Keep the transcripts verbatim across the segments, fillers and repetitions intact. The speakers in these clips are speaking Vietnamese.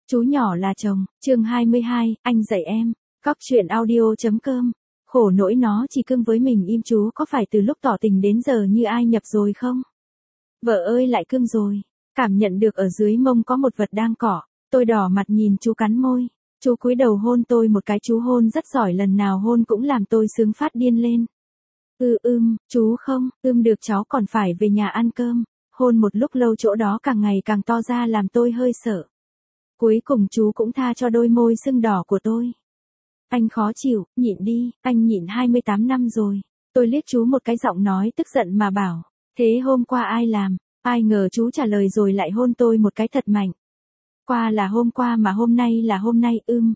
Chú nhỏ là chồng, chương hai mươi hai, anh dạy em. Cóc truyện audio.com. Khổ nỗi nó chỉ cưng với mình im, chú có phải từ lúc tỏ tình đến giờ như ai nhập rồi không? Vợ ơi lại cưng rồi. Cảm nhận được ở dưới mông có một vật đang cọ, tôi đỏ mặt nhìn chú cắn môi. Chú cúi đầu hôn tôi một cái, chú hôn rất giỏi, lần nào hôn cũng làm tôi sướng phát điên lên. Ừ ưm, chú không, ưm được cháu còn phải về nhà ăn cơm. Hôn một lúc lâu chỗ đó càng ngày càng to ra làm tôi hơi sợ. Cuối cùng chú cũng tha cho đôi môi sưng đỏ của tôi. Anh khó chịu, nhịn đi, anh nhịn hai mươi tám năm rồi. Tôi liếc chú một cái, giọng nói tức giận mà bảo, thế hôm qua ai làm? Ai ngờ chú trả lời rồi lại hôn tôi một cái thật mạnh. Qua là hôm qua mà hôm nay là hôm nay. Ưm.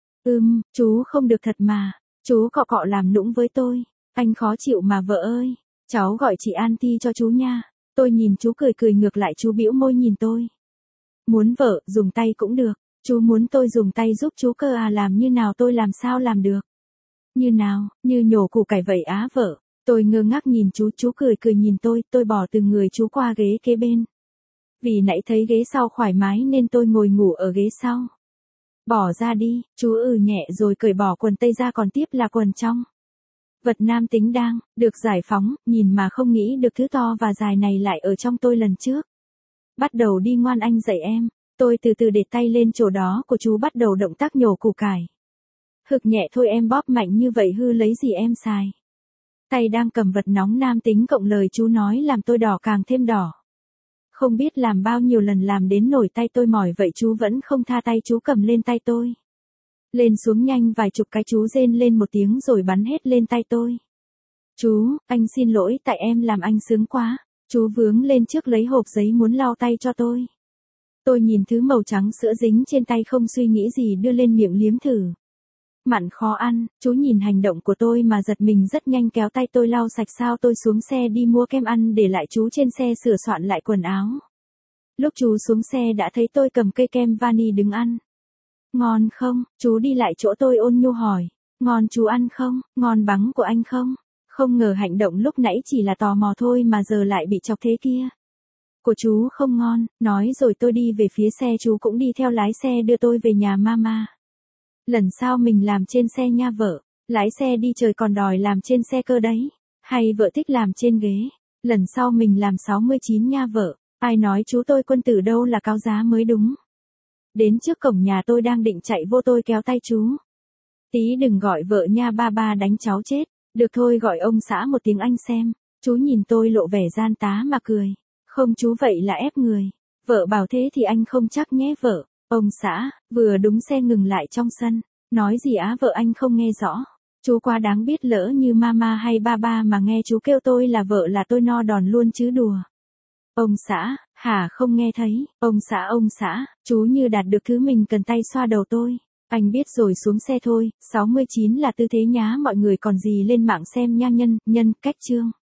Ưm, chú không được thật mà. Chú cọ cọ làm nũng với tôi. Anh khó chịu mà vợ ơi. Cháu gọi chị Aunty cho chú nha. Tôi nhìn chú cười cười ngược lại, chú bĩu môi nhìn tôi. Muốn vợ, dùng tay cũng được. Chú muốn tôi dùng tay giúp chú cơ à? Làm như nào, tôi làm sao làm được? Như nào, như nhổ củ cải vậy á vợ. Tôi ngơ ngác nhìn chú, chú cười cười nhìn tôi, tôi bỏ từ người chú qua ghế kế bên. Vì nãy thấy ghế sau thoải mái nên tôi ngồi ngủ ở ghế sau. Bỏ ra đi, chú ừ nhẹ rồi cởi bỏ quần tây ra, còn tiếp là quần trong. Vật nam tính đang được giải phóng, nhìn mà không nghĩ được thứ to và dài này lại ở trong tôi lần trước. Bắt đầu đi, ngoan anh dạy em. Tôi từ từ để tay lên chỗ đó của chú, bắt đầu động tác nhổ củ cải. Hực nhẹ thôi em, bóp mạnh như vậy hư lấy gì em xài. Tay đang cầm vật nóng nam tính cộng lời chú nói làm tôi đỏ càng thêm đỏ. Không biết làm bao nhiêu lần làm đến nổi tay tôi mỏi vậy chú vẫn không tha tay, chú cầm lên tay tôi. Lên xuống nhanh vài chục cái, chú rên lên một tiếng rồi bắn hết lên tay tôi. Chú, anh xin lỗi, tại em làm anh sướng quá. Chú vướng lên trước lấy hộp giấy muốn lau tay cho tôi. Tôi nhìn thứ màu trắng sữa dính trên tay không suy nghĩ gì đưa lên miệng liếm thử. Mặn khó ăn, chú nhìn hành động của tôi mà giật mình rất nhanh kéo tay tôi lau sạch. Sao tôi xuống xe đi mua kem ăn để lại chú trên xe sửa soạn lại quần áo. Lúc chú xuống xe đã thấy tôi cầm cây kem vani đứng ăn. Ngon không? Chú đi lại chỗ tôi ôn nhu hỏi. Ngon, chú ăn không? Ngon bắn của anh không? Không ngờ hành động lúc nãy chỉ là tò mò thôi mà giờ lại bị chọc thế kia. Của chú không ngon, nói rồi tôi đi về phía xe, chú cũng đi theo lái xe đưa tôi về nhà mama. Lần sau mình làm trên xe nha vợ. Lái xe đi trời còn đòi làm trên xe cơ đấy. Hay vợ thích làm trên ghế. Lần sau mình làm sáu mươi chín nha vợ. Ai nói chú tôi quân tử đâu là cao giá mới đúng. Đến trước cổng nhà tôi đang định chạy vô tôi kéo tay chú. Tí đừng gọi vợ nha, ba ba đánh cháu chết. Được thôi, gọi ông xã một tiếng anh xem. Chú nhìn tôi lộ vẻ gian tá mà cười. Không chú, vậy là ép người. Vợ bảo thế thì anh không chắc nhé vợ. Ông xã, vừa đúng xe ngừng lại trong sân. Nói gì á vợ, anh không nghe rõ. Chú quá đáng, biết lỡ như mama hay ba ba mà nghe chú kêu tôi là vợ là tôi no đòn luôn chứ đùa. Ông xã, hả không nghe thấy. Ông xã, ông xã, chú như đạt được thứ mình cần, tay xoa đầu tôi. Anh biết rồi, xuống xe thôi. Sáu mươi chín là tư thế nhá mọi người, còn gì lên mạng xem nha. Nhân, nhân, cách chương.